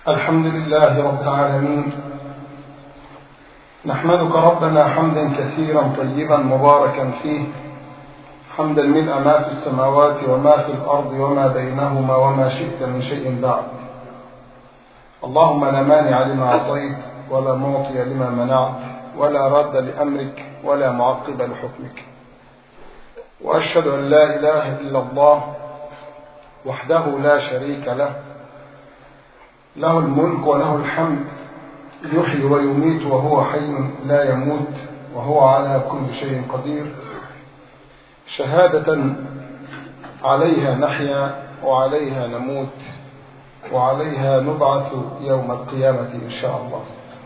الحمد لله رب العالمين، نحمدك ربنا حمدا كثيرا طيبا مباركا فيه، حمدا ملء ما في السماوات وما في الأرض وما بينهما وما شئت من شيء بعد. اللهم لا مانع لما أعطيت ولا معطي لما منعت ولا راد لأمرك ولا معقب لحكمك، وأشهد أن لا إله إلا الله وحده لا شريك له، له الملك وله الحمد، يحيي ويميت وهو حي لا يموت وهو على كل شيء قدير، شهادة عليها نحيا وعليها نموت وعليها نبعث يوم القيامة إن شاء الله.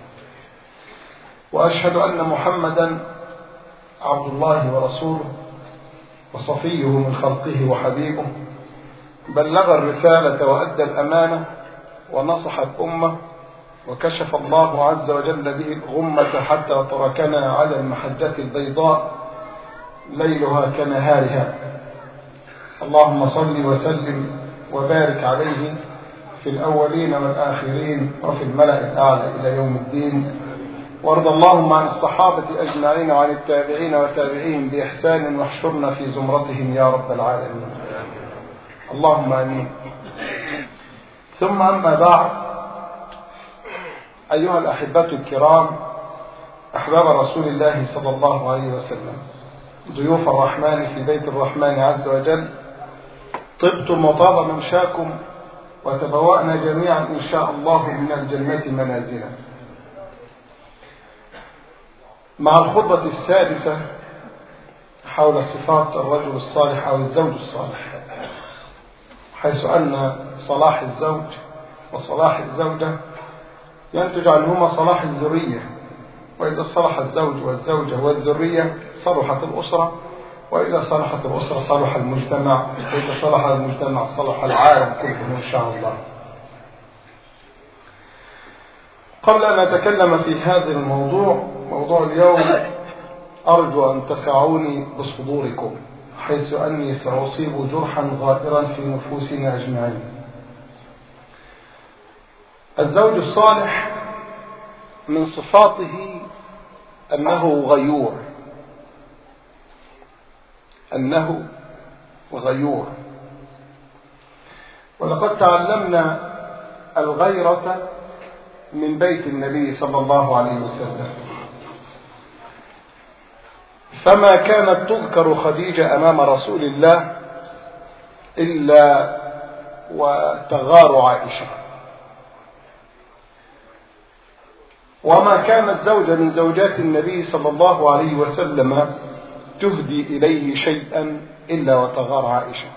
وأشهد أن محمدا عبد الله ورسوله وصفيه من خلقه وحبيبه، بلغ الرسالة وأدى الأمانة ونصح الأمة، وكشف الله عز وجل به الغمة حتى تركنا على المحجة البيضاء ليلها كنهارها. اللهم صل وسلم وبارك عليه في الأولين والآخرين وفي الملأ الأعلى إلى يوم الدين. وارض اللهم عن الصحابة أجمعين وعن التابعين وتابعيهم بإحسان، واحشرنا في زمرتهم يا رب العالمين، اللهم آمين. ثم أما بعد، أيها الأحبة الكرام، أحباب رسول الله صلى الله عليه وسلم، ضيوف الرحمن في بيت الرحمن عز وجل، طبتم وطاب ممشاكم، وتبوأنا جميعا إن شاء الله من الجنة منازلا. مع الخطبة السادسة حول صفات الرجل الصالح أو الزوج الصالح، حيث أن صلاح الزوج وصلاح الزوجة ينتج عنهما صلاح الذرية، وإذا صلح الزوج والزوجة والذرية صلحت الأسرة، وإذا صلحت الأسرة صلح المجتمع، وإذا صلح المجتمع صلح العالم كله إن شاء الله. قبل أن أتكلم في هذا الموضوع، موضوع اليوم، أرجو أن تسعوني بصدوركم، حيث أني سأصيب جرحا غائرا في نفوسنا أجمعين. الزوج الصالح من صفاته أنه غيور، أنه غيور. ولقد تعلمنا الغيرة من بيت النبي صلى الله عليه وسلم، فما كانت تذكر خديجة أمام رسول الله إلا وتغار عائشة، وما كانت زوجة من زوجات النبي صلى الله عليه وسلم تهدي إليه شيئا إلا وتغار عائشة.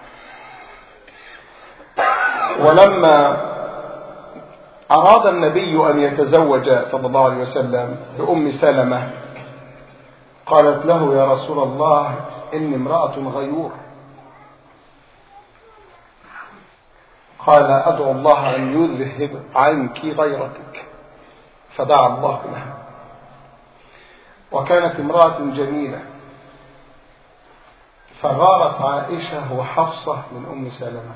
ولما أراد النبي أن يتزوج صلى الله عليه وسلم بأم سلمة، قالت له: يا رسول الله، إني امرأة غيور. قال: أدعو الله أن يذهب عنك غيرتك، فدعا الله لها. وكانت امرأة جميلة، فغارت عائشة وحفصة من أم سلمة.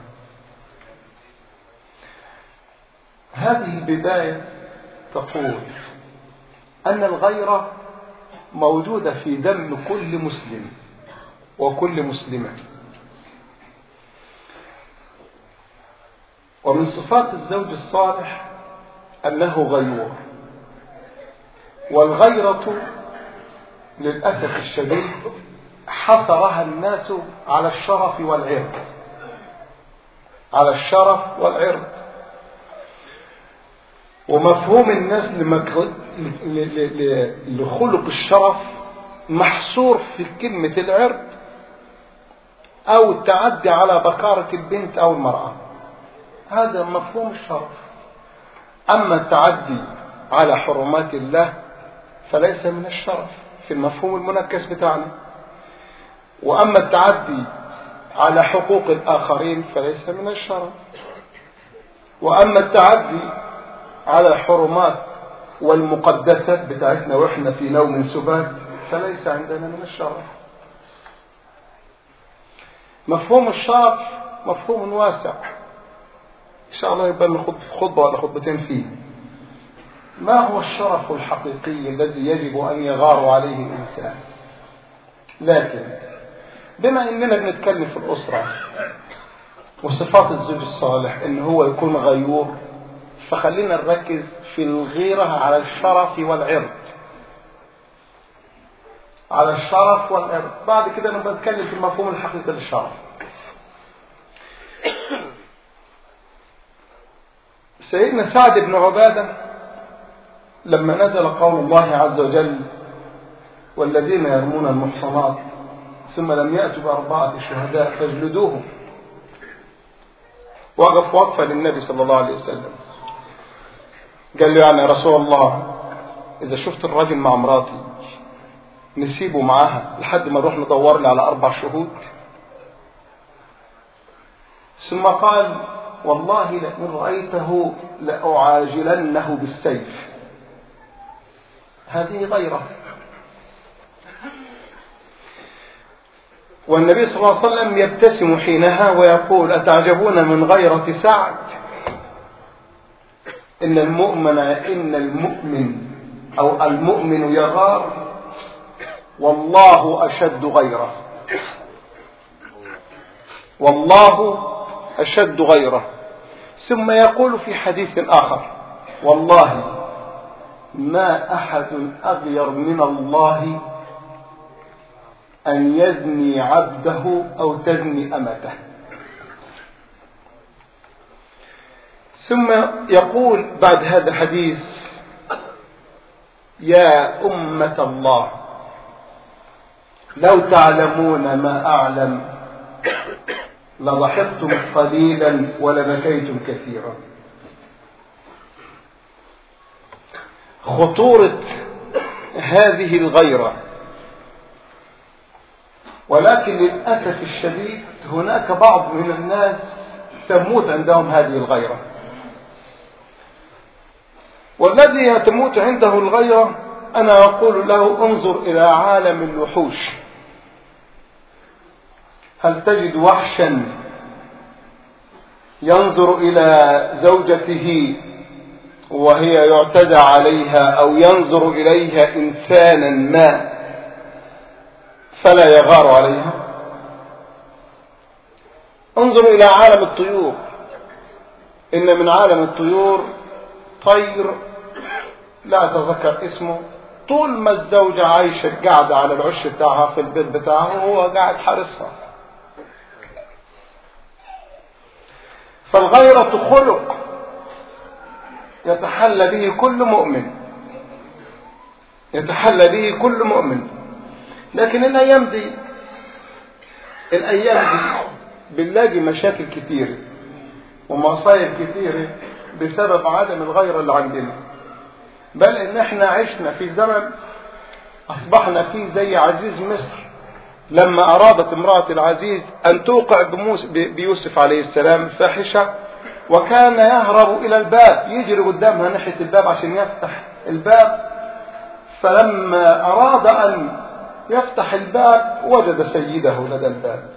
هذه البداية تقول أن الغيرة موجودة في دم كل مسلم وكل مسلمة. ومن صفات الزوج الصالح أنه غيور. والغيرة للأسف الشديد حصرها الناس على الشرف والعرض، على الشرف والعرض. ومفهوم الناس لخلق الشرف محصور في كلمة العرض أو التعدي على بكارة البنت أو المرأة، هذا مفهوم الشرف. أما التعدي على حرمات الله فليس من الشرف في المفهوم المنكس بتاعنا، وأما التعدي على حقوق الآخرين فليس من الشرف، وأما التعدي على حرمات والمقدسات بتاعتنا وإحنا في نوم سبات فليس عندنا من الشرف. مفهوم الشرف مفهوم واسع، إن شاء الله يبقى ناخد خطبة ولا خطبتين فيه. ما هو الشرف الحقيقي الذي يجب أن يغار عليه الإنسان؟ لكن بما أننا بنتكلم في الأسرة وصفات الزوج الصالح إن هو يكون غيور، فخلينا نركز في الغيرة على الشرف والعرض، على الشرف والعرض. بعد كده نبقى نتكلم في المفهوم الحقيقي للشرف. سيدنا سعد بن عبادة لما نزل قول الله عز وجل والذين يرمون المحصنات ثم لم يأتوا بأربعة شهداء فاجلدوهم، وقف وقفة للنبي صلى الله عليه وسلم، قال له يعني يا رسول الله إذا شفت الراجل مع مراتي نسيبه معاها لحد ما نروح ندور لي على 4 شهود؟ ثم قال والله لئن رأيته لأعاجلنه بالسيف. هذه غيرة. والنبي صلى الله عليه وسلم يبتسم حينها ويقول أتعجبون من غيرة سعد؟ إن المؤمن أو المؤمن يغار والله أشد غيره، والله أشد غيره. ثم يقول في حديث آخر والله ما أحد أغير من الله أن يزني عبده أو تزني أمته. ثم يقول بعد هذا الحديث يا أمة الله لو تعلمون ما أعلم لضحكتم قليلا ولبكيتم كثيرا. خطورة هذه الغيرة. ولكن للأسف الشديد هناك بعض من الناس تموت عندهم هذه الغيرة، والذي تموت عنده الغيرة أنا أقول له انظر إلى عالم الوحوش. هل تجد وحشا ينظر إلى زوجته وهي يعتدى عليها أو ينظر إليها إنسانا ما فلا يغار عليها؟ انظر إلى عالم الطيور. إن من عالم الطيور طير لا أتذكر اسمه، طول ما الزوجة عايشة قاعدة على العش بتاعها في البيت بتاعها وهو قاعد حارسها. فالغيرة خلق يتحلى به كل مؤمن، يتحلى به كل مؤمن. لكن الأيام دي بنلاقي مشاكل كثيرة ومصايب كثيرة بسبب عدم الغيرة اللي عندنا. بل إن احنا عشنا في زمن أصبحنا فيه زي عزيز مصر لما أرادت امرأة العزيز أن توقع بيوسف عليه السلام فاحشة، وكان يهرب إلى الباب، يجري قدامها ناحية الباب عشان يفتح الباب. فلما أراد أن يفتح الباب وجد سيده لدى الباب.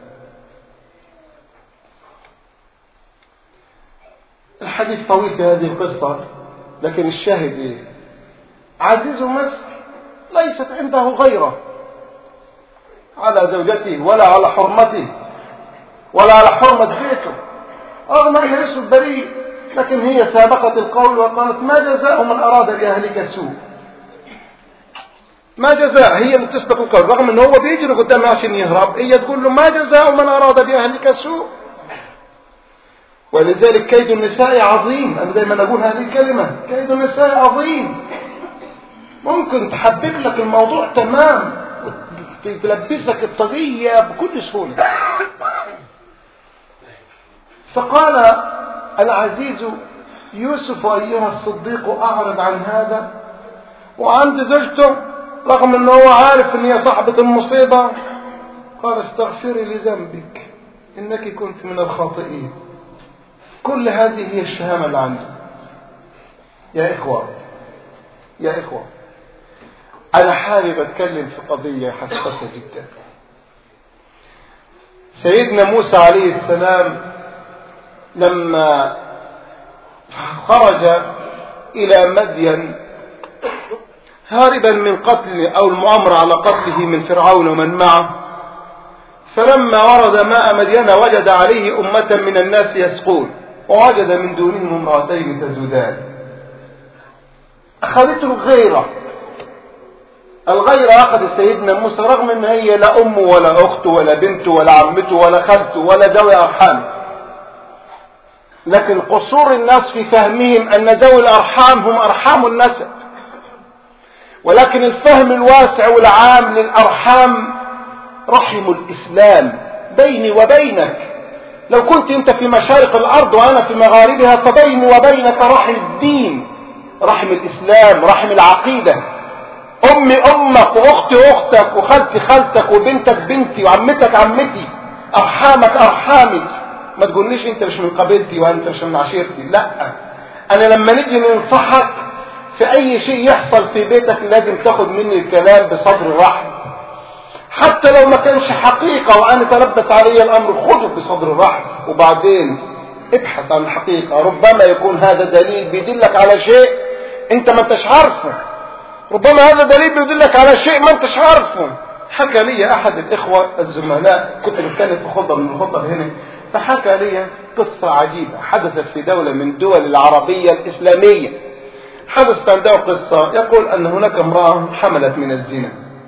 الحديث طويل في هذه القصة، لكن الشاهد إيه؟ عزيز مصر ليست عنده غيرة على زوجته ولا على حرمته ولا على حرمة بيته، رغم أن يوسف بريء، لكن هي سابقت القول وقالت ما جزاء من أراد بأهلك سوء. ما جزاء، هي اللي تسبق القول، رغم أنه هو بيجري قدامها عشان يهرب، هي تقول له ما جزاء من أراد بأهلك سوء. ولذلك كيد النساء عظيم. أنا دائما أقول هذه الكلمة، كيد النساء عظيم. ممكن تحبب لك الموضوع تمام وتلبسك الطاقية بكل سهولة. فقال العزيز يوسف أيها الصديق أعرض عن هذا، وعند زوجته رغم أنه هو عارف أن هي صاحبة المصيبة قال استغفري لذنبك إنك كنت من الخاطئين. كل هذه هي الشهامة اللي عنده. يا إخوة أنا حابب أتكلم في قضية حساسة جدا. سيدنا موسى عليه السلام لما خرج إلى مدين هاربا من قتل أو المؤامرة على قتله من فرعون ومن معه. فلما ورد ماء مدين وجد عليه أمة من الناس يسقون، ووجد من دونهم امرأتين تزودان. أخذته الغيرة أخذ سيدنا موسى، رغم أن هي لا أم ولا أخت ولا بنت ولا عمته ولا خالته ولا ذوي أرحام، لكن قصور الناس في فهمهم أن ذوي الأرحام هم أرحام النسب، ولكن الفهم الواسع والعام للأرحام رحم الإسلام بيني وبينك. لو كنت أنت في مشارق الأرض وأنا في مغاربها فبيني وبينك رحم الدين، رحم الإسلام، رحم العقيدة. أمي أمك وأختي أختك وخالتي خالتك وبنتك بنتي وعمتك عمتي، أرحامك أرحامي. ما تقولنيش أنت مش من قبيلتي وأنت مش من عشيرتي، لا. أنا لما نيجي ننصحك في أي شيء يحصل في بيتك لازم تاخد مني الكلام بصدر رحب، حتى لو ما كانش حقيقة وأنا تلبس علي الأمر خذه بصدر رحب، وبعدين ابحث عن الحقيقة. ربما يكون هذا دليل بيدلك على شيء أنت ما انتش عارفه، ربما هذا دليل بيدلك على شيء ما انتش عارفه. حكى لي أحد الإخوة الزملاء، كنت بتكلم في خطبة من الخطب هنا، فحكى لي قصة عجيبة حدثت في دولة من الدول العربية الإسلامية. حدثت عنده قصة يقول أن هناك امرأة حملت من الزنا،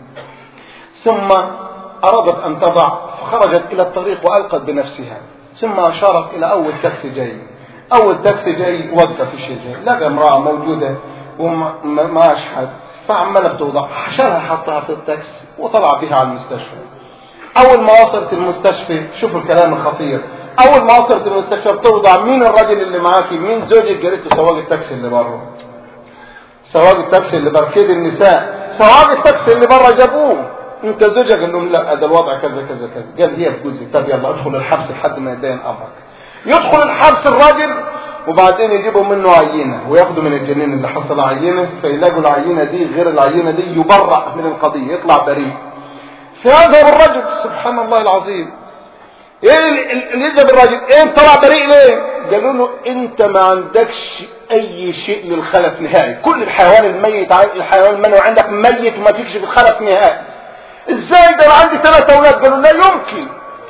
ثم أرادت أن تضع، فخرجت إلى الطريق وألقت بنفسها، ثم أشارت إلى أول تاكسي جاي. أول تاكسي جاي وقف الشيء جاي، لقى امرأة موجودة وما أشحد، فعملت توضع، حشرها حطها في التاكسي وطلع بها على المستشفى. أول ما وصلت المستشفى، شوفوا الكلام الخطير، أول ما وصلت المستشفى بتوضع، مين الراجل اللي معاكي؟ مين زوجك؟ قالت له سواق التاكسي اللي بره. سواق التاكسي اللي بره، كده النساء، سواق التاكسي اللي بره جابوه. انت زوجك؟ قال لهم لا، ده الوضع كذا كذا كذا. قال هي بجوزي. طب يلا ادخل الحبس لحد ما يبين امرك. يدخل الحبس الراجل، وبعدين يجيبوا منه عينة وياخدوا من الجنين اللي حصل عينة، فيلاقوا العينة دي غير العينة دي، يبرأ من القضية، يطلع بريء. فيذهب الرجل، سبحان الله العظيم، ايه اللي يذهب الراجل؟ ايه طلع بريء ليه؟ قالوا له انت ما عندكش اي شيء للخلف نهائي، كل الحيوان الميت، الحيوان المنوي عندك ميت وما فيكش في الخلف نهائي. ازاي ده؟ انا عندي 3 اولاد. قالوا لا يمكن،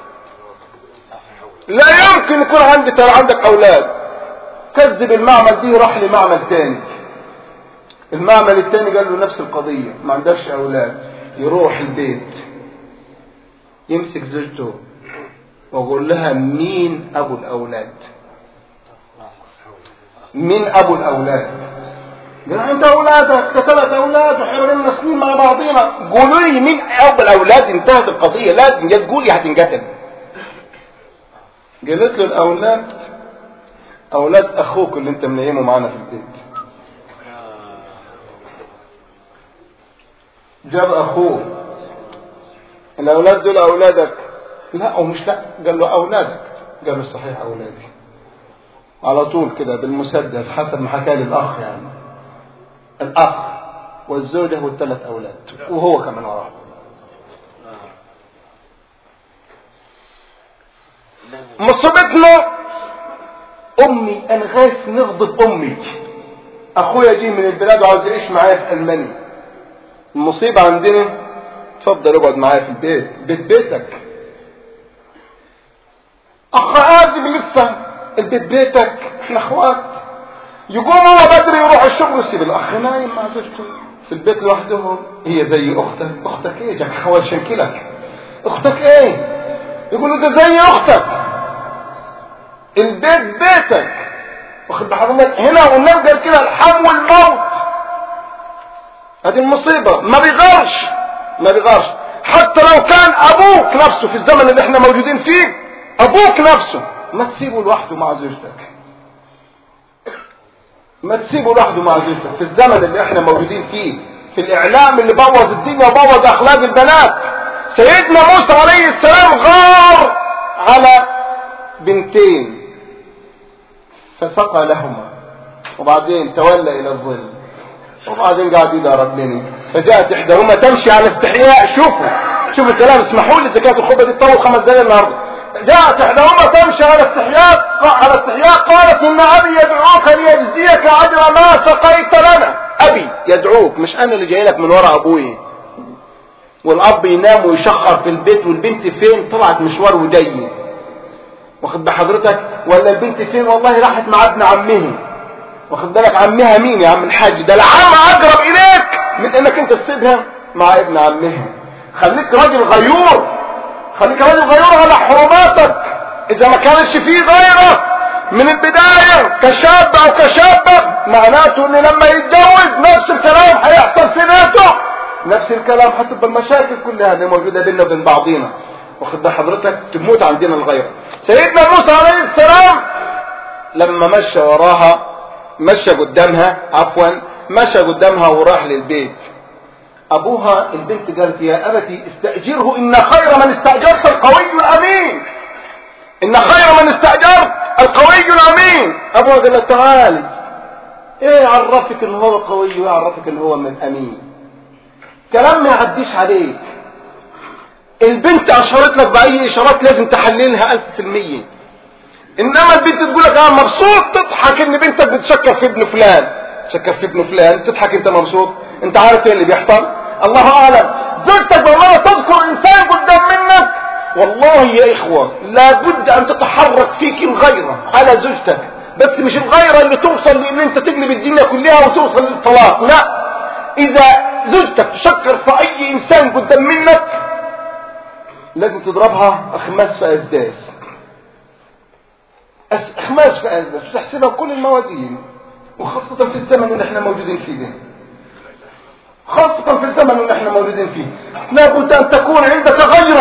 لا يمكن يكون عندك اولاد. كذب المعمل دي، راح لمعمل تاني، المعمل التاني قال له نفس القضية، ما عندكش اولاد. يروح البيت يمسك زوجته ويقول لها مين ابو الاولاد؟ مين ابو الاولاد؟ قال انت اولادك 3 اولاد وحنا لنا سنين مع بعضينا، قولوا لي مين ابو الاولاد. انتهت القضية، لازم تقولي هتنقتل. قالت له الاولاد اولاد اخوك اللي انت منيمه معانا في البيت. جاب اخوه، الاولاد دول اولادك؟ لا ومش لا. قال له اولادك. قال له صحيح اولادي. على طول كده بالمسدس، حسب ما حكى لي الاخ، يعني الاخ والزوجة وال3 اولاد وهو كمان وراه. مصيبتنا امي، انا خايف نغضب امي. اخويا جه من البلاد وعاوز يعيش معايا في المانيا. المصيبة عندنا تفضل اقعد معايا في البيت، بيتك. اخ قادم لسه، البيت بيتك، احنا اخوات. يقوم هو بدري يروح الشغل ويسيب الاخ نايم مع زوجته في البيت لوحدهم. هي زي اختك. اختك ايه؟ جاك حوال شنكلك. اختك ايه؟ يقولوا ده زي اختك، البيت بيتك. واخد بحضرتك هنا والنبي قال كده الحم والموت. هذه المصيبة. ما بيغارش حتى لو كان ابوك نفسه في الزمن اللي احنا موجودين فيه، ابوك نفسه ما تسيبه لوحده مع زوجتك، ما تسيبه لوحده مع زوجتك في الزمن اللي احنا موجودين فيه، في الاعلام اللي بوظ الدنيا وبوظ اخلاق البنات. سيدنا موسى عليه السلام غار على بنتين فسقى لهما، وبعدين تولى الى الظل، وبعدين قاعد يدار ربنا. فجاءت احداهما تمشي على استحياء. شوفوا الكلام، اسمحوا لي، زكاة الخطبة دي تطول 5 دقائق النهارده. جاءت احداهما تمشي على استحياء قالت ان ابي يدعوك ليجزيك اجر ما سقيت لنا. ابي يدعوك، مش انا اللي جاي لك من ورا ابوي. والاب ينام ويشخر في البيت والبنت فين؟ طلعت مشوار وجاي، واخد بحضرتك؟ ولا البنت فين؟ والله راحت مع ابن عمها. واخد بالك؟ عمها مين يا عم الحاج؟ ده العم اقرب اليك من انك انت تسيبها مع ابن عمها. خليك راجل غيور، خليك راجل غيور على حرماتك. اذا ما كانش فيه غيره من البداية كشاب او كشابة، معناته ان لما يتجوز نفس الكلام هيحصل في بيته، نفس الكلام هتبقى المشاكل كلها اللي موجودة بيننا وبين بعضينا. واخد بال حضرتك؟ تموت عندنا الغيرة. سيدنا موسى عليه السلام لما مشى وراها، مشى قدامها وراح للبيت. ابوها البنت قالت يا ابتي استأجره ان خير من استأجرت القوي الامين. ان خير من استأجرت القوي الامين. ابوها قال لها تعالي، ايه عرفك ان هو قوي وايه عرفك ان هو من امين؟ كلام ما يعديش عليك. البنت اشارت لك باي اشارات لازم تحللها 1000%. انما البنت تقول لك انا مبسوط، تضحك ان بنتك بتشكر في ابن فلان، تضحك انت مبسوط. انت عارف ايه اللي بيحصل؟ الله اعلم. زوجتك والله تذكر انسان قدام منك، والله يا اخوة لابد ان تتحرك فيك الغيرة على زوجتك، بس مش الغيرة اللي توصل لان انت تقلب الدنيا كلها وتوصل للطلاق، لا. اذا زوجتك تشكر في اي انسان قدام منك لازم تضربها اخماس في اسداس، تحسبها بكل الموازين، وخاصة في الزمن اللي احنا موجودين فيه ده. لابد ان تكون عندك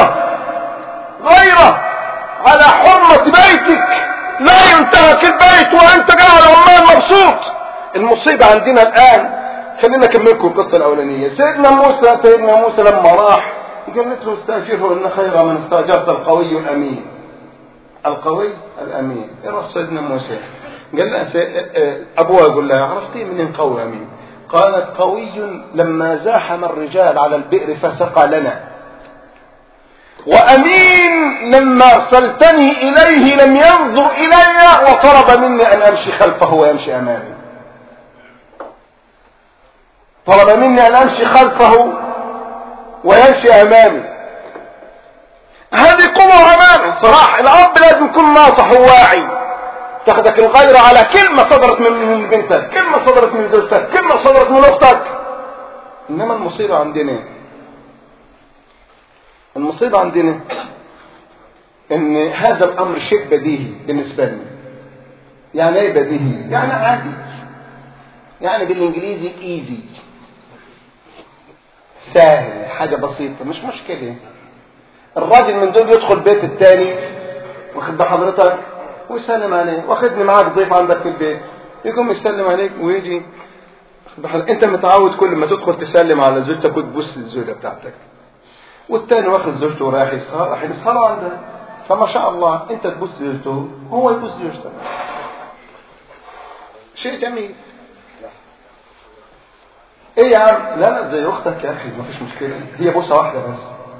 غيرة على حرمة بيتك. لا ينتهك البيت وانت قاعد عمال مبسوط. المصيبة عندنا الان، خلينا اكملكم القصة الاولانية. سيدنا موسى لما راح قالت له استاجره ان خير من استاجرت القوي الامين. يروح سيدنا موسى قال لها ابوها يقول لها عرفتي منين قوي امين؟ قالت قوي لما زاحم الرجال على البئر فسقى لنا، وامين لما ارسلتني اليه لم ينظر الي وطلب مني ان امشي خلفه ويمشي امامي. هذه قوة وامانة صراحة. الاب لازم يكون ناصح وواعي. تاخدك الغيرة على كلمة صدرت من بنتك، كلمة صدرت من زوجتك، كلمة صدرت من اختك. انما المصيبة عندنا ان هذا الامر شيء بديهي بالنسبة لنا. يعني ايه بديهي؟ يعني عادي، يعني بالانجليزي ايزي، سهل، حاجة بسيطة، مش مشكلة. الراجل من دول يدخل بيت التاني، واخد بحضرتك، ويسلم عليه. واخدني معاك ضيف عندك في البيت، يقوم يسلم عليك ويجي. انت متعود كل ما تدخل تسلم على زوجتك وتبص الزوجة بتاعتك، والتاني واخد زوجته ورايح يسهر عندها. فما شاء الله انت تبص زوجته هو يبص زوجتك، شيء جميل. ايه يا عم؟ لا زي اختك يا اخي، ما فيش مشكلة، هي بوسة واحدة بس.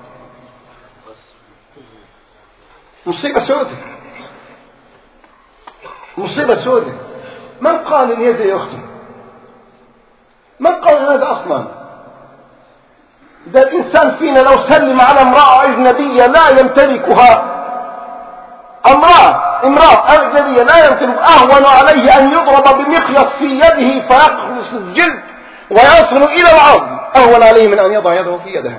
مصيبة سودة. من قال ان هي زي اختي؟ من قال هذا اصلا؟ ده الانسان فينا لو سلم على امرأة اجنبية لا يمتلكها، امرأة اجنبية لا يمتلك، اهون عليه ان يضرب بمخيط في يده فيقرص الجلد ويصل الى العظم، اهون عليه من ان يضع يده في يدها.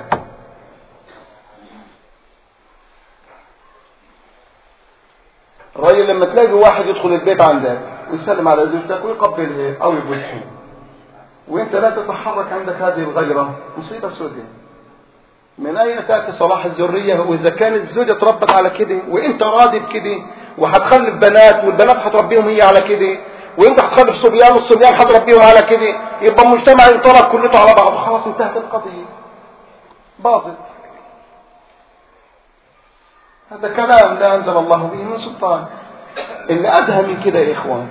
الراجل لما تلاقي واحد يدخل البيت عندك ويسلم على زوجتك ويقبلها او يبوسها وانت لا تتحرك، عندك هذه الغيرة، مصيبة سوداء. من اين تأتي صلاح الذرية؟ واذا كانت الزوجة تربت على كده وانت راضي بكده، وهتخلف بنات والبنات هتربيهم هي على كده، وانت هتخلف صبيان والصبيان هتربيهم على كده، يبقى المجتمع ينطلق كلته على بعضه، خلاص انتهت القضية. باطل. هذا كلام لا أنزل الله به من سلطان. اللي أدهى من كده يا إخوان،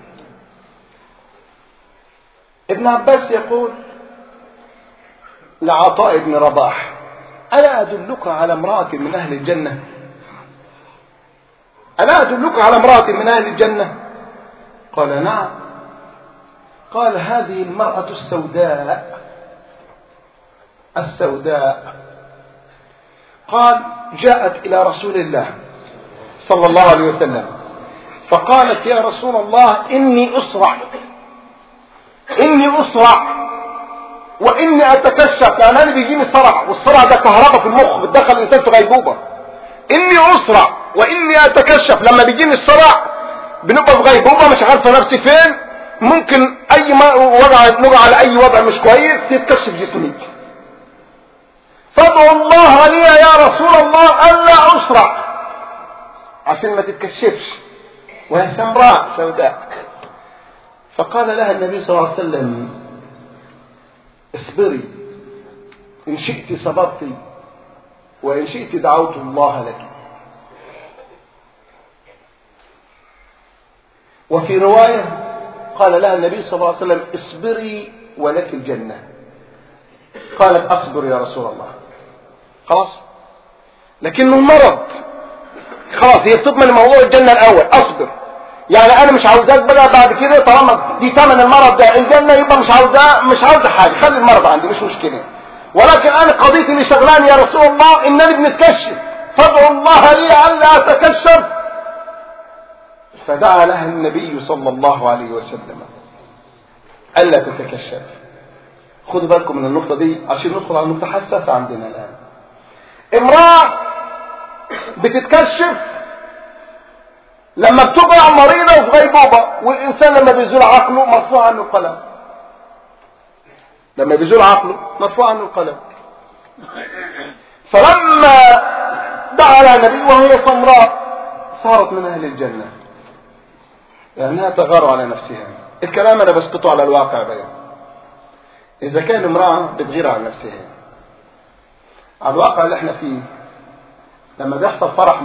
ابن عباس يقول لعطاء بن رباح: ألا أدلك على امرأة من أهل الجنة؟ ألا أدلك على امرأة من أهل الجنة؟ قال نعم. قال هذه المرأة السوداء. قال جاءت إلى رسول الله صلى الله عليه وسلم فقالت يا رسول الله إني أسرع وإني أتكشف، لأن أنا بيجيني صرع، والصرع ده كهرباء في المخ بتدخل الإنسان في غيبوبة. إني أسرع وإني أتكشف، لما بيجيني الصرع بنبقى في غيبوبة مش عارفة نفسي فين، ممكن أي وضع على أي وضع مش كويس يتكشف جسمي. فادعوا الله لي يا رسول الله ألا أسرع عشان ما تتكشفش، وهي سمراء سوداء. فقال لها النبي صلى الله عليه وسلم اصبري، إن شئت صبرت وإن شئت دعوت الله لك. وفي رواية قال لها النبي صلى الله عليه وسلم اصبري ولك الجنة. قالت أصبر يا رسول الله. خلاص، لكنه مرض، خلاص هي بتضمن موضوع الجنة الأول، أصبر، يعني أنا مش عاوزاك بقى بعد كده، طالما دي ثمن المرض ده الجنة، يبقى مش عاوزة حاجة، خلي المرض عندي مش مشكلة، ولكن أنا قضيتي اللي شغلاني يا رسول الله إنني بنتكشف، فادعوا الله لي ألا أتكشف. فدعا لها النبي صلى الله عليه وسلم ألا تتكشف. خذوا بالكم من النقطة دي عشان ندخل على النقطة حساسة عندنا الآن. امرأة بتتكشف لما بتبقى مريضة وفي غيبوبة، والإنسان لما بيزول عقله مرفوع عنه القلم، لما بيزول عقله مرفوع عنه القلم. فلما دعا لها النبي وهي سمراء صارت من أهل الجنة، لأنها تغار على نفسها. الكلام أنا بسقطه على الواقع بقى. إذا كان امرأة بتغير على نفسها على الواقع اللي احنا فيه، لما بيحصل فرح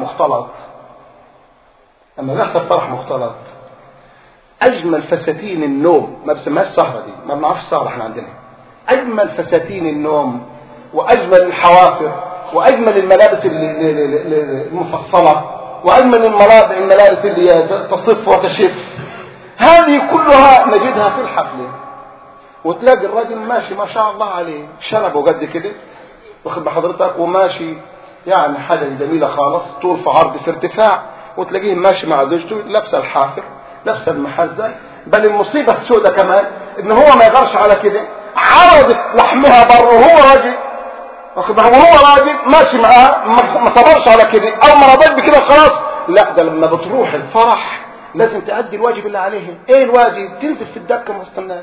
مختلط، أجمل فساتين النوم، ما بسمهاش سهرة دي، ما بنعرفش سهرة احنا عندنا، أجمل فساتين النوم وأجمل الحوافر وأجمل الملابس المفصلة وأجمل الملابس اللي تصف وتشف، هذه كلها نجدها في الحفلة. وتلاقي الراجل ماشي ما شاء الله عليه شنبه قد كده، واخد بحضرتك، وماشي يعني حاجة جميلة خالص، طول في عرض في ارتفاع، وتلاقيه ماشي مع زوجته لابسه الحافر لابسه المحزة. بل المصيبة السوداء كمان ان هو ما يغرش على كده، عرضت لحمها بره وهو راجل، وهو راجل ماشي معاه، ما صبرش على كده او ما رضيت بكده خلاص. لا، ده لما بتروح الفرح لازم تأدي الواجب اللي عليهم. ايه الواجب؟ تنزل في الدكة وسط الناس،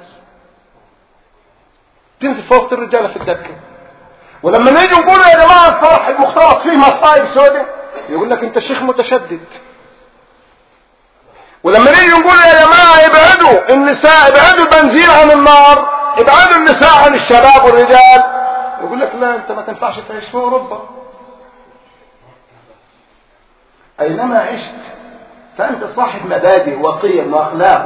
تنزل في وسط الرجالة في الدكة. ولما نيجي نقول يا جماعة الفرح المختلط فيه مصايب سوداء، يقول لك انت شيخ متشدد. ولما نيجي نقول يا جماعة ابعدوا النساء، ابعدوا البنزين عن النار، ابعدوا النساء عن الشباب والرجال، يقول لك لا انت ما تنفعش تعيش في اوروبا. اينما عشت فانت صاحب مبادئ وقيم واخلاق،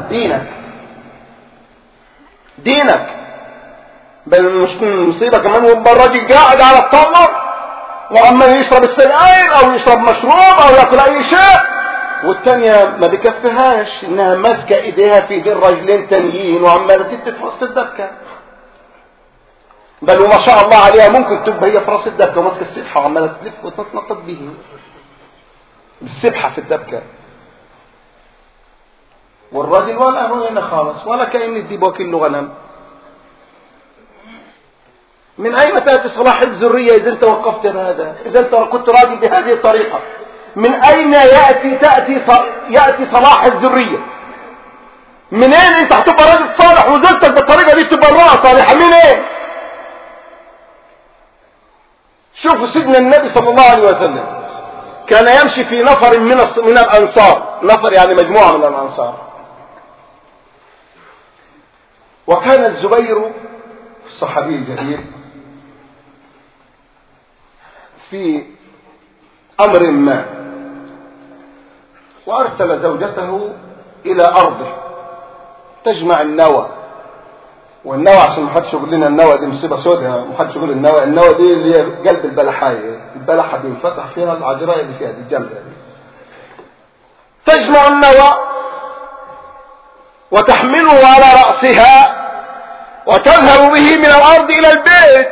دينك. بل المصيبة كمان يبقى الراجل قاعد على الطاولة وعمال يشرب السجاير او يشرب مشروب او ياكل اي شيء، والتانية ما بيكفيهاش انها ماسكة ايديها في ايدين راجلين تانيين وعمالة تلف في وسط الدكة. بل وما شاء الله عليها ممكن تبقى هي في راس الدبكة وماسكة السبحة وعمالة تلف وتتنطط به بالسبحة في الدبكة، والراجل ولا هو هنا خالص، ولا كأن الديب واكل له غنم. من أين تأتي صلاح الذرية إذا أنت وقفت بهذا؟ إذا أنت كنت راجل بهذه الطريقة، من أين يأتي صلاح الذرية؟ منين أنت هتبقى راجل صالح وزوجتك بالطريقة دي تبقى امرأة صالحة؟ منين؟ شوفوا سيدنا النبي صلى الله عليه وسلم كان يمشي في نفر من الأنصار، نفر يعني مجموعة من الأنصار، وكان الزبير الصحابي الجليل في أمر ما، وأرسل زوجته إلى أرضه تجمع النوى. والنوى عشان ما حدش يقول لنا النوى دي مصيبة سوداء، ما حدش يقول النوى دي اللي هي قلب البلحاية، البلحة بينفتح فيها العجراء اللي فيها دي الجنة دي. تجمع النوى وتحمله على رأسها وتذهب به من الأرض إلى البيت،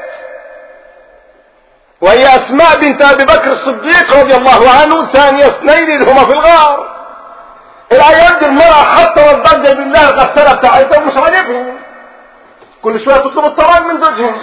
وهي أسماء بنت أبي بكر الصديق رضي الله عنه ثاني اثنين إذ هما في الغار. الأيام دي المرأة حتى والضجة بالله الغسالة بتاعتها مش عاجبهم، كل شوية تطلب الطلاق من زوجهم.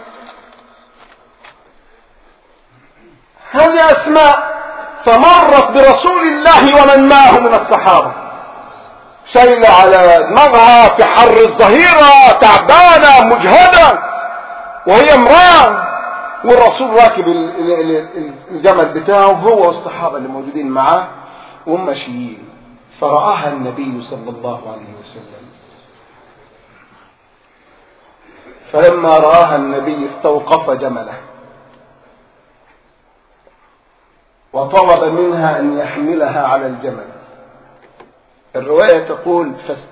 هذه أسماء فمرت برسول الله ومن معه من الصحابة شايلة على دماغها في حر الظهيرة، تعبانة مجهدة، وهي امرأة، والرسول راكب الجمل بتاعه هو والصحابة اللي موجودين معاه وهم ماشيين. فرآها النبي صلى الله عليه وسلم، فلما رآها النبي استوقف جمله وطلب منها أن يحملها على الجمل. الرواية تقول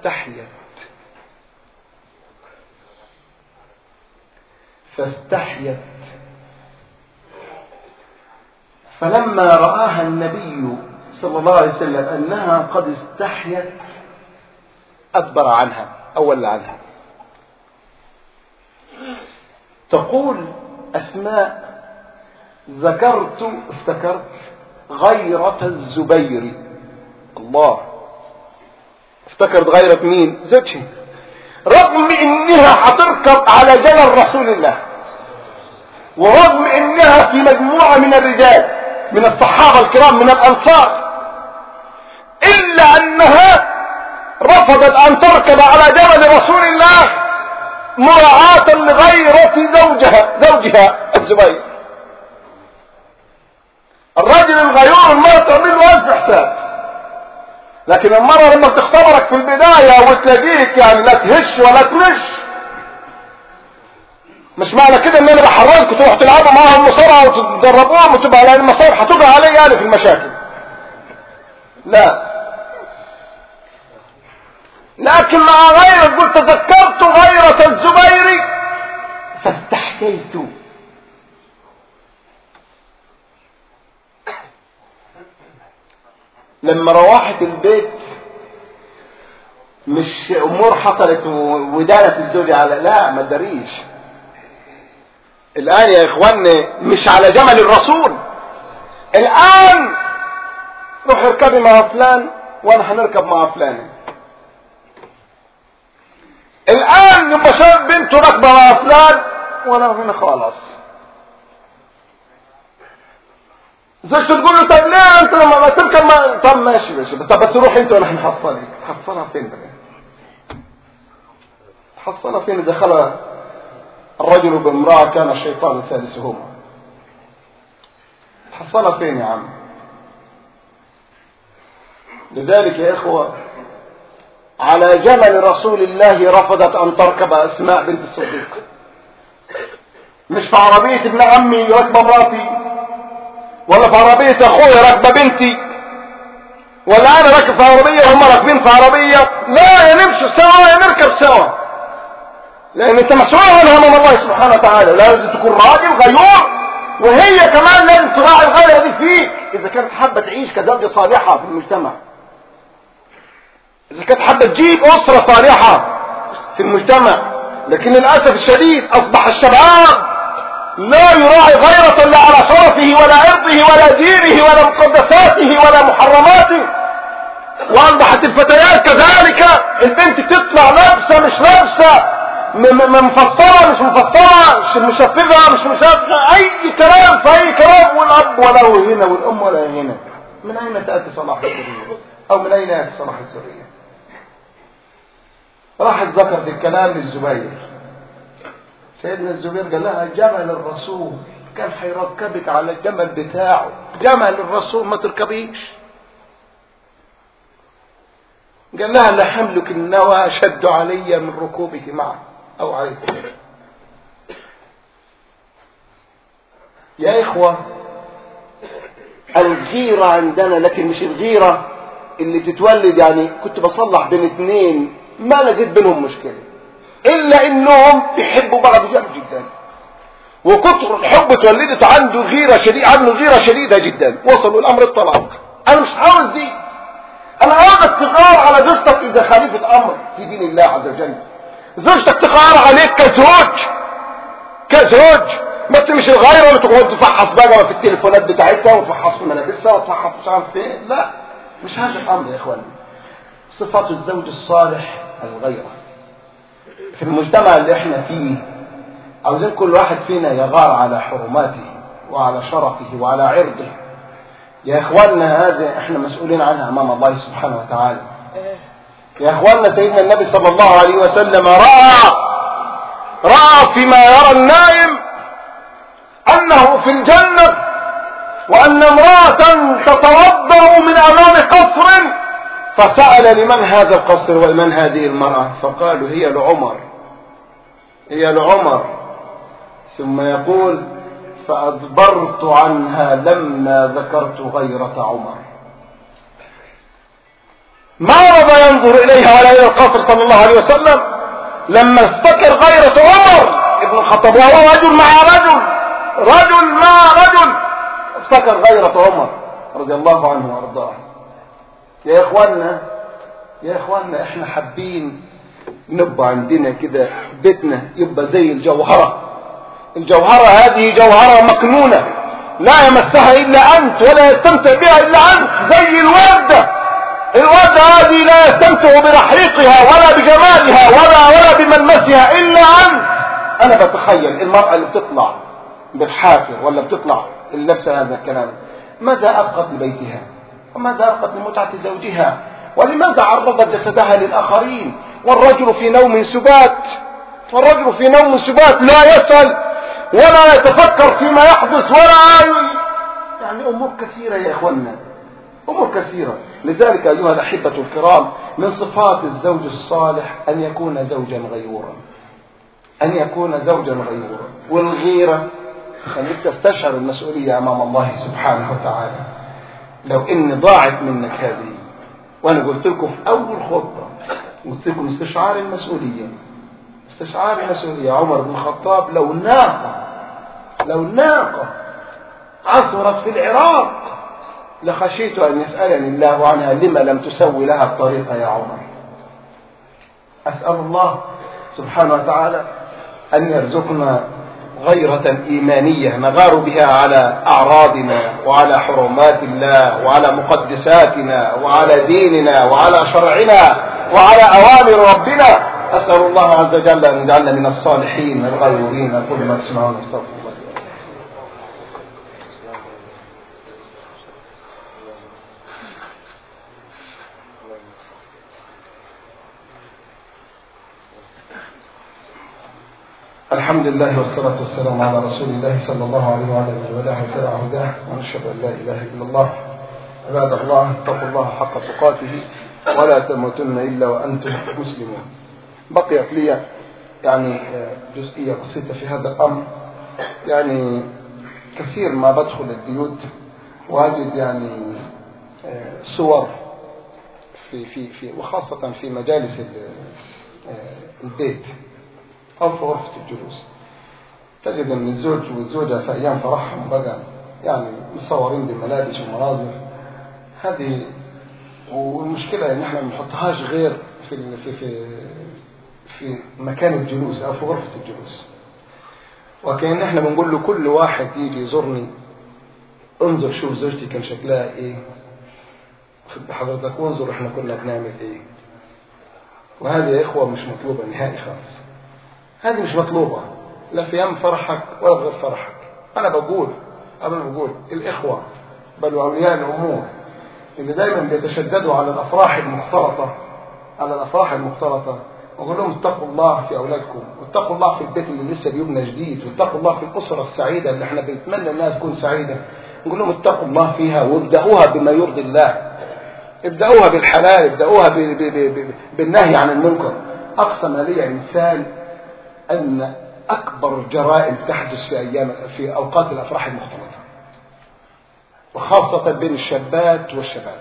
فاستحيت. فلما رآها النبي صلى الله عليه وسلم أنها قد استحيت أدبر عنها أو ولى عنها. تقول أسماء افتكرت غيرة الزبير. الله، افتكرت غيرة مين؟ زوجها، رغم انها هتركب على جمل رسول الله، ورغم انها في مجموعة من الرجال من الصحابة الكرام من الانصار، الا انها رفضت ان تركب على جمل رسول الله مراعاة لغيرة زوجها الزبير. الرجل الغيور المرأة تعمل له 1000 حساب، لكن المرأة لما تختبرك في البداية وتلاقيك يعني لا تهش ولا تمش، مش معنى كده ان انا بحرجكم تروحوا تلعبوا معاهم مصارعة وتدربوهم وتبقى على المصارعة هتبقى علي يعني في المشاكل، لا. لكن مع غيرك قلت تذكرت غيرة الزبير فاستحكيت. لما روحت البيت مش امور حصلت ودارت الزوجة على، لا ما تدريش. الان يا اخواني مش على جمل الرسول، الان روح اركبي مع فلان وانا هنركب مع فلان. الان يبقى شاب بنته راكبه مع فلان وانا هنا خلاص. زوجته تقول له طب ليه انت لما ما تركب طب ماشي طب بس روح انت وانا هنحصلك. تحصلها فين بقى؟ تحصلها فين؟ دخل الرجل بامرأة كان الشيطان ثالثهما. تحصلها فين يا عم؟ لذلك يا اخوة على جمل رسول الله رفضت ان تركب اسماء بنت الصديق، مش في عربية ابن عمي راكبة مراتي، ولا في عربية اخويا راكبة بنتي، ولا انا راكب في عربية وهم راكبين في عربية. لا، يا نمشي سوا يا نركب سوا، لان انت مسؤول عنها امام الله سبحانه وتعالى. لازم تكون راجل غيور، وهي كمان لازم تراعي الغيرة دي فيك اذا كانت حابة تعيش كزوجة صالحة في المجتمع، اذا كانت حابة تجيب اسرة صالحة في المجتمع. لكن للأسف الشديد اصبح الشباب لا يراعي غيرة لا على شرفه ولا عرضه ولا دينه ولا مقدساته ولا محرماته. واصبحت الفتيات كذلك، البنت تطلع لابسة مش لابسة، مفصلة مش مفصلة، مشففة مش مشففة، اي كلام في اي كلام، والاب ولا هو هنا والام ولا هنا. من اين تأتي صلاح الذرية؟ او من اين يأتي صلاح الذرية؟ راحت ذكرت الكلام للزبير. سيدنا الزبير قال لها جمل الرسول كان هيركبك على الجمل بتاعه، جمل الرسول ما تركبيش. قال لها لحملك النوى اشد علي من ركوبك معه او عليه. يا اخوة الغيرة عندنا، لكن مش الغيرة اللي تتولد يعني كنت بصلح بين اثنين ما لقيت بينهم مشكلة، الا انهم يحبوا بعض جدا، وكتر الحب تولدت عنده غيرة شديدة، عنه غيرة شديدة جدا، وصلوا الامر الطلاق. انا مش عاوز دي، انا عايزك تغار على زوجتك اذا خالفت امر في دين الله عز وجل. زوجتك تغار عليك كزوج ما تمشي الغيره وتقعد تفحص بقى في التليفونات بتاعتها وتفحص في ملابسها وتفحص مش عارف فين. لا، مش هذا الامر يا اخواني. صفات الزوج الصالح الغيره. في المجتمع اللي احنا فيه عاوزين كل واحد فينا يغار على حرماته وعلى شرفه وعلى عرضه. يا اخواننا هذا احنا مسؤولين عنها امام الله سبحانه وتعالى. يا اخواننا سيدنا النبي صلى الله عليه وسلم رأى فيما يرى النائم انه في الجنة وان امرأة تتوضأ من امام قصر، فسأل لمن هذا القصر ومن هذه المرأة؟ فقالوا هي لعمر. ثم يقول فأدبرت عنها لما ذكرت غيرة عمر. ما رضى ينظر إليها ولا إلى القصر صلى الله عليه وسلم لما افتكر غيرة عمر ابن الخطاب، وهو رجل مع رجل افتكر غيرة عمر رضي الله عنه وارضاه. يا اخواننا احنا حابين نبقى عندنا كده بيتنا يبقى زي الجوهرة هذه جوهرة مكنونة لا يمسها الا انت ولا يستمتع بها الا انت، زي الوردة هذه لا يستمتع برحيقها ولا بجمالها ولا بملمسها الا انت. انا بتخيل المرأة اللي بتطلع بالحافر ولا بتطلع اللي لابسه هذا الكلام ماذا ابقت لبيتها وماذا ابقت لمتعة زوجها، ولماذا عرضت جسدها للآخرين؟ والرجل في نوم سبات لا يسأل ولا يتفكر فيما يحدث يعني أمور كثيرة يا إخواننا، أمور كثيرة. لذلك أيها الأحبة الكرام من صفات الزوج الصالح أن يكون زوجا غيورا. والغيرة خليك تستشعر المسؤولية أمام الله سبحانه وتعالى. لو إن ضاعت منك هذه، وأنا قلت لكم في أول خطة قلت لكم استشعار المسؤولية. عمر بن الخطاب لو ناقة عثرت في العراق لخشيت أن يسألني الله عنها لما لم تسوي لها الطريقة يا عمر. أسأل الله سبحانه وتعالى أن يرزقنا غيرة إيمانية نغار بها على أعراضنا وعلى حرمات الله وعلى مقدساتنا وعلى ديننا وعلى شرعنا وعلى أوامر ربنا. أسأل الله عز وجل أن يجعلنا من الصالحين الغيورين. كل ما تسمعون استغفر الله. الحمد لله والصلاة والسلام على رسول الله صلى الله عليه وعلى آله وتبع هداه، ونشهد أن لا إله إلا الله. عباد الله اتقوا الله حق تقاته ولا تموتن إلا وأنتم مسلمون. بقيت لي يعني جزئية بسيطة في هذا الأمر. يعني كثير ما بدخل البيوت واجد يعني صور في وخاصة في مجالس البيت أو في غرفة الجلوس، تجد أن الزوج والزوجة في أيام فرحهم بقى يعني مصورين بملابس ومناظر هذه. والمشكلة إن إحنا ما نحطهاش غير في مكان الجلوس أو في غرفة الجلوس، وكأن إحنا بنقول له كل واحد يجي يزورني انظر شوف زوجتي كان شكلها إيه، خد بحضرتك وانظر إحنا كنا بنعمل إيه. وهذه يا إخوة مش مطلوبة نهائي خالص. هذه مش مطلوبة لا في يوم فرحك ولا غير فرحك. أنا بقول الإخوة بل وأولياء الأمور اللي دايما بيتشددوا على الأفراح المختلطة وقول لهم اتقوا الله في أولادكم، واتقوا الله في البيت اللي لسه بيبنى جديد، واتقوا الله في الأسرة السعيدة اللي احنا بنتمنى انها تكون سعيدة. نقول لهم اتقوا الله فيها وابدأوها بما يرضي الله، ابدأوها بالحلال، ابدأوها بالنهي عن المنكر. أقسم لي إنسان أن أكبر جرائم تحدث في أوقات الأفراح المختلطة، وخاصة بين الشابات والشباب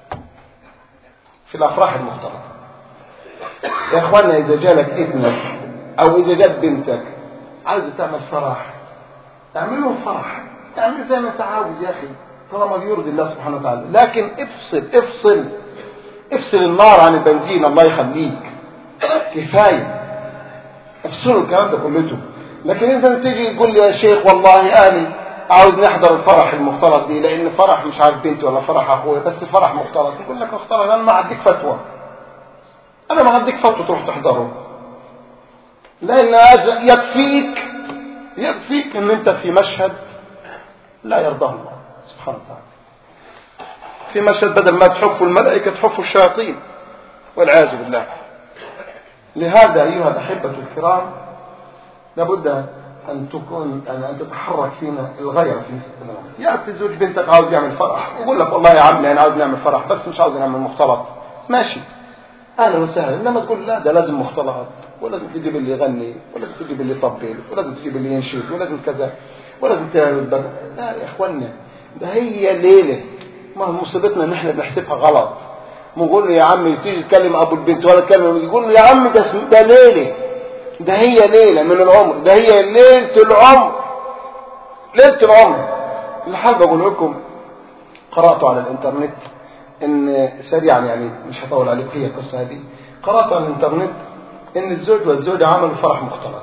في الأفراح المختلطة. يا أخوانا إذا جالك ابنك أو إذا جات بنتك عايز تعمل فرح، تعمل لهم فرح، تعمل زي ما تعاوز يا أخي طالما بيرضي الله سبحانه وتعالى. لكن افصل افصل النار عن البنزين الله يخليك، كفاية افصلوا الكلام ده كلته. لكن انت تيجي تقول لي يا شيخ والله انا عاوز نحضر الفرح المختلط دي لان فرح مش عارف بنتي ولا فرح اخويا، بس فرح مختلط. يقول لك مختلط، انا ما هديك فتوى، انا ما هديك فتوى تروح تحضره، لان يكفيك ان انت في مشهد لا يرضاه الله سبحانه وتعالى، في مشهد بدل ما تحفوا الملائكة تحفوا الشياطين والعياذ بالله. لهذا أيها الأحبة الكرام لابد أن تتحرك فينا الغيرة في الأمر. يأتي زوج بنتك عاوز يعمل فرح، يقول لك والله يا عمي أنا عاوز نعمل فرح بس مش عاوز نعمل مختلط، ماشي أهلا وسهلا. إنما تقول لا ده لازم مختلط، ولازم تجيب اللي يغني، ولازم تجيب اللي يطبل، ولازم تجيب اللي ينشد، ولازم كذا، ولازم تعمل بدل. لا يا إخوانا، ده هي ليلة، ما مصيبتنا ان احنا بنحسبها غلط. نقول له يا عم تيجي تكلم ابو البنت ولا تكلم، يقول له يا عم ده ليله، ده هي ليله من العمر، ده هي ليله العمر، ليله العمر. اللي حابب اقول لكم قراته على الانترنت ان سريعا يعني مش هطول عليكم، هي القصه هذه قرات على الانترنت ان الزوج والزوجه عملوا فرح مختلط،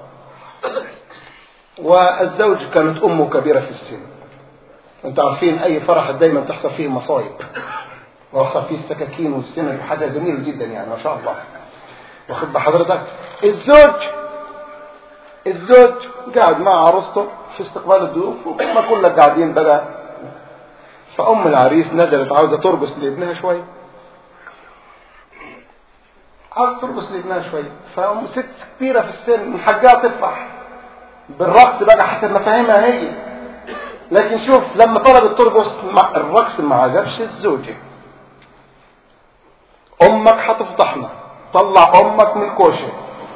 والزوج كانت امه كبيره في السن. انتوا عارفين اي فرح دايما تحصل فيه مصايب ويحصل فيه السكاكين والسنن، حاجه جميله جدا يعني ما شاء الله. واخد بحضرتك الزوج قاعد مع عروسته في استقبال الضيوف وما كلنا قاعدين بقى، فام العريس نزلت عاوزه ترقص لابنها شويه، فام ست كبيره في السن من حقها تفرح بالرقص بقى حسب مفاهيمها هي. لكن شوف لما طلبت ترقص الرقص ما عجبش الزوجه، امك هتفضحنا، طلع امك من الكوشه.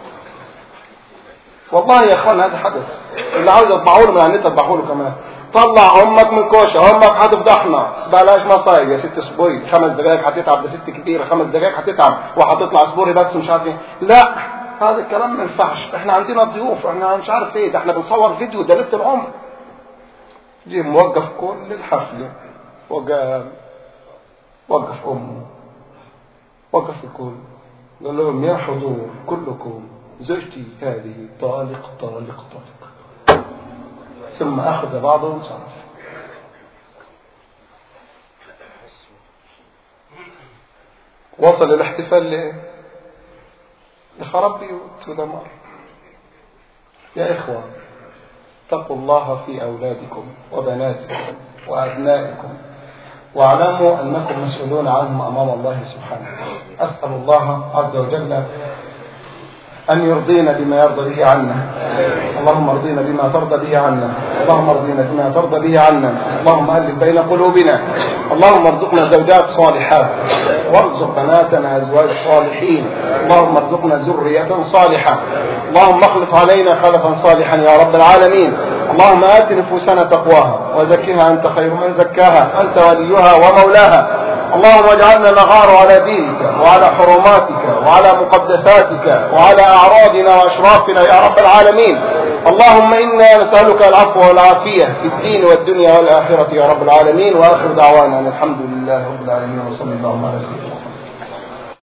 والله يا اخوان هذا حدث، اللي عاوز اطبعه له من على النت اطبعه له كمان. طلع امك من الكوشه، امك هتفضحنا، بلاش مصايب يا ست اسبوعي، 5 دقائق هتتعب، ده ست كتير 5 دقائق هتتعب وهتطلع اسبوعي بس مش عارف ايه. لا هذا الكلام ما ينفعش، احنا عندنا ضيوف، احنا مش عارف ايه، ده احنا بنصور فيديو ده ليله العمر. جه موقف كل الحفله وقف امه، وقف الكل، قال لهم يا حضور كلكم زوجتي هذه طالق طالق طالق، ثم اخذ بعضه وانصرف. وصل الاحتفال لخراب بيوت ودمار. يا إخوة اتقوا الله في أولادكم وبناتكم وأبنائكم، واعلموا أنكم مسؤولون عنهم أمام الله سبحانه. أسأل الله عز وجل أن يرضينا بما يرضى به عنا. اللهم ارضينا بما ترضى به عنا، اللهم ارضينا بما ترضى به عنا، اللهم ألف بين قلوبنا، اللهم ارزقنا زوجات صالحات، وارزق بناتنا أزواج صالحين، اللهم ارزقنا ذرية صالحة، اللهم اخلف علينا خلفا صالحا يا رب العالمين. اللهم آت نفوسنا تقواها وزكها أنت خير من زكاها، أنت وليها ومولاها. اللهم اجعلنا نغار على دينك وعلى حرماتك وعلى مقدساتك وعلى أعراضنا وأشرافنا يا رب العالمين. اللهم إنا نسألك العفو والعافية في الدين والدنيا والآخرة يا رب العالمين. وآخر دعوانا الحمد لله رب العالمين، وصلى الله على سيدنا محمد.